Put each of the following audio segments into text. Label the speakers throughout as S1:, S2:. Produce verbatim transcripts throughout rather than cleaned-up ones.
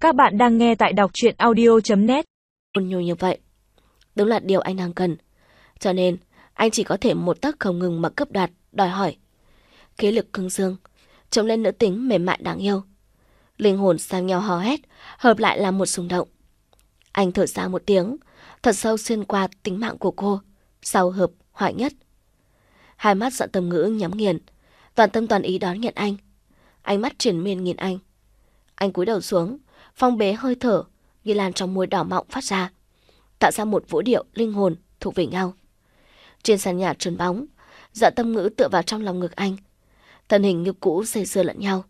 S1: Các bạn đang nghe tại đọc truyện audio chấm net.
S2: Ôn nhu như vậy, đúng là điều anh đang cần. Cho nên, anh chỉ có thể một tấc không ngừng mà cướp đoạt, đòi hỏi. Khí lực cứng dương, trông lên nữ tính mềm mại đáng yêu. Linh hồn sang nhau hò hét, hợp lại làm một xung động. Anh thở ra một tiếng, thật sâu xuyên qua tính mạng của cô, sau hợp, hoại nhất. Hai mắt Dọn Tâm Ngữ nhắm nghiền, toàn tâm toàn ý đón nhận anh. Ánh mắt triển miên nhìn anh. Anh cúi đầu xuống, phong bế hơi thở như lan trong môi đỏ mọng phát ra, tạo ra một vũ điệu linh hồn thuộc về nhau. Trên sàn nhà trơn bóng, Dọn Tâm Ngữ tựa vào trong lòng ngực anh, thân hình như cũ dây dưa lẫn nhau.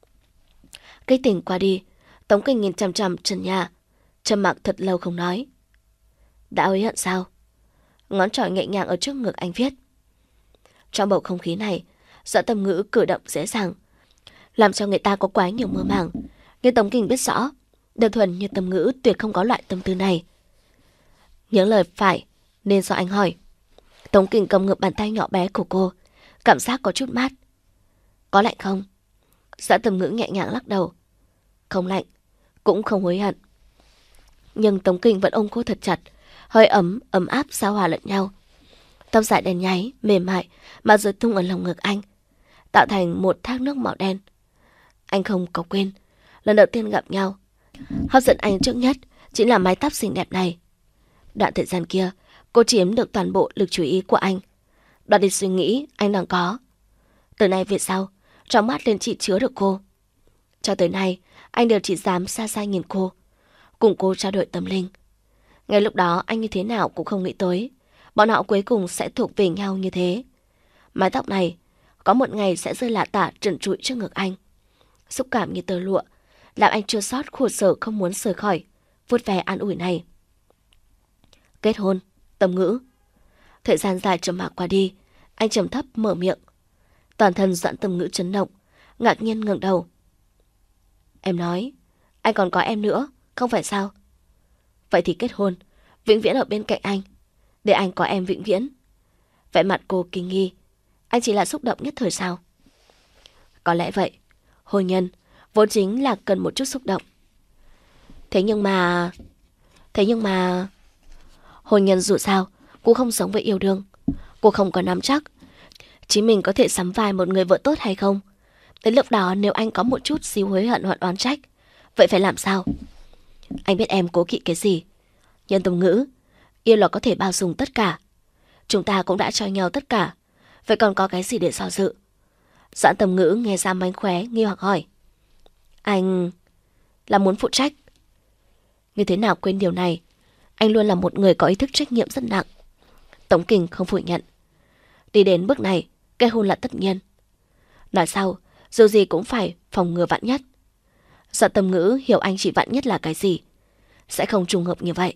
S2: Cái tỉnh qua đi, Tống Kình nhìn chằm chằm trần nhà, trầm mặc thật lâu không nói. Đã hối hận sao? Ngón trỏ nhẹ nhàng ở trước ngực anh viết. Trong bầu không khí này, Dọn Tâm Ngữ cử động dễ dàng, làm cho người ta có quá nhiều mơ màng. Nhưng Tống Kình biết rõ, đơn thuần như Tâm Ngữ tuyệt không có loại tâm tư này. Những lời phải nên do anh hỏi. Tống Kình cầm ngược bàn tay nhỏ bé của cô, cảm giác có chút mát. Có lạnh không? Dã Tâm Ngữ nhẹ nhàng lắc đầu. Không lạnh, cũng không hối hận. Nhưng Tống Kình vẫn ôm cô thật chặt, hơi ấm, ấm áp giao hòa lẫn nhau. Tóc dài đen nháy, mềm mại mà rơi tung ở lòng ngực anh, tạo thành một thác nước màu đen. Anh không có quên, lần đầu tiên gặp nhau, hấp dẫn anh trước nhất chính là mái tóc xinh đẹp này. Đoạn thời gian kia, cô chiếm được toàn bộ lực chú ý của anh, đoạt đi suy nghĩ anh đang có. Từ nay về sau, trong mắt liền chỉ chứa được cô. Cho tới nay, anh đều chỉ dám xa xa nhìn cô, cùng cô trao đổi tâm linh. Ngay lúc đó anh như thế nào cũng không nghĩ tới bọn họ cuối cùng sẽ thuộc về nhau như thế. Mái tóc này có một ngày sẽ rơi lả tả trần trụi trước ngực anh, xúc cảm như tơ lụa, làm anh chua xót khổ sở không muốn rời khỏi vuốt ve an ủi này. Kết hôn, Tâm Ngữ. Thời gian dài trầm mặc qua đi, anh trầm thấp mở miệng. Toàn thân Dọn Tâm Ngữ chấn động, ngạc nhiên ngẩng đầu. Em nói, anh còn có em nữa, không phải sao? Vậy thì kết hôn, vĩnh viễn ở bên cạnh anh, để anh có em vĩnh viễn. Vẻ mặt cô kinh nghi, anh chỉ là xúc động nhất thời sao? Có lẽ vậy, hôn nhân vốn chính là cần một chút xúc động. Thế nhưng mà... Thế nhưng mà... Hôn nhân dù sao cũng không giống với yêu đương. Cô không có nắm chắc chính mình có thể sắm vai một người vợ tốt hay không. Đến lúc đó nếu anh có một chút xíu hối hận hoặc oán trách, vậy phải làm sao? Anh biết em cố kỵ cái gì. Nhân Tâm Ngữ, yêu là có thể bao dung tất cả. Chúng ta cũng đã cho nhau tất cả, vậy còn có cái gì để do dự? Doãn Tâm Ngữ nghe ra mánh khóe nghi hoặc hỏi. Anh... là muốn phụ trách? Như thế nào quên điều này? Anh luôn là một người có ý thức trách nhiệm rất nặng. Tống Kình không phủ nhận. Đi đến bước này, kết hôn là tất nhiên. Nói sau, dù gì cũng phải phòng ngừa vạn nhất. Doãn Tâm Ngữ hiểu anh chỉ vạn nhất là cái gì, sẽ không trùng hợp như vậy.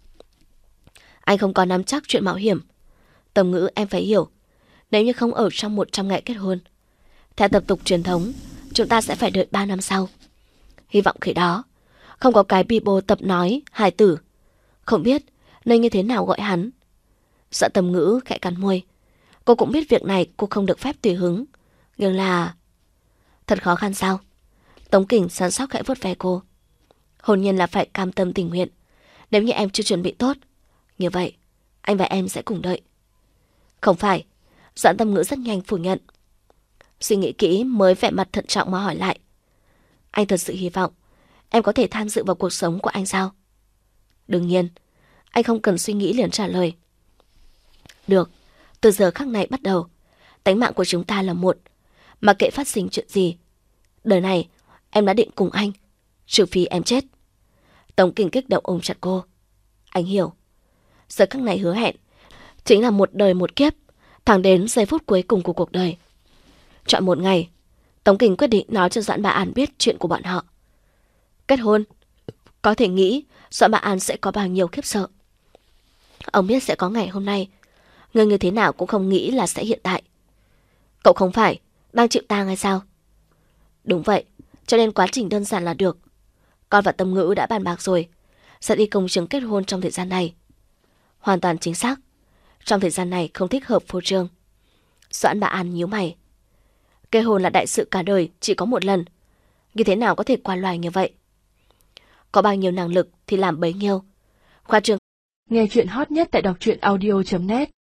S2: Anh không có nắm chắc chuyện mạo hiểm. Tâm Ngữ, em phải hiểu, nếu như không ở trong một trăm ngày kết hôn, theo tập tục truyền thống, chúng ta sẽ phải đợi ba năm sau. Hy vọng khi đó không có cái Bibo tập nói hài tử, không biết nên như thế nào gọi hắn. Doãn Tâm Ngữ khẽ cắn môi. Cô cũng biết việc này cô không được phép tùy hứng, nhưng là... Thật khó khăn sao? Tống Kình săn sóc khẽ vuốt ve cô. Hôn nhân là phải cam tâm tình nguyện. Nếu như em chưa chuẩn bị tốt, như vậy anh và em sẽ cùng đợi. Không phải. Doãn Tâm Ngữ rất nhanh phủ nhận. Suy nghĩ kỹ mới vẻ mặt thận trọng mà hỏi lại. Anh thật sự hy vọng em có thể tham dự vào cuộc sống của anh sao? Đương nhiên. Anh không cần suy nghĩ liền trả lời. Được, từ giờ khắc này bắt đầu, tánh mạng của chúng ta là một, mà kệ phát sinh chuyện gì, đời này em đã định cùng anh, trừ phi em chết. Tống Kình kích động ôm chặt cô. Anh hiểu. Giờ khắc này hứa hẹn chính là một đời một kiếp, thẳng đến giây phút cuối cùng của cuộc đời. Chọn một ngày, Tống Kình quyết định nói cho Doãn Bá An biết chuyện của bọn họ. Kết hôn. Có thể nghĩ Doãn Bá An sẽ có bao nhiêu khiếp sợ. Ông biết sẽ có ngày hôm nay, người như thế nào cũng không nghĩ là sẽ hiện tại. Cậu không phải đang chịu tang hay sao? Đúng vậy, cho nên quá trình đơn giản là được. Con và Tâm Ngữ đã bàn bạc rồi, sẽ đi công chứng kết hôn trong thời gian này. Hoàn toàn chính xác. Trong thời gian này không thích hợp phô trương. Doãn Bá An nhíu mày. Kết hôn là đại sự cả đời, chỉ có một lần, như thế nào có thể qua loài như vậy? có bao nhiêu năng lực thì làm bấy nhiêu. Khoa trương.
S1: Nghe chuyện hot nhất tại đọc truyện audio chấm net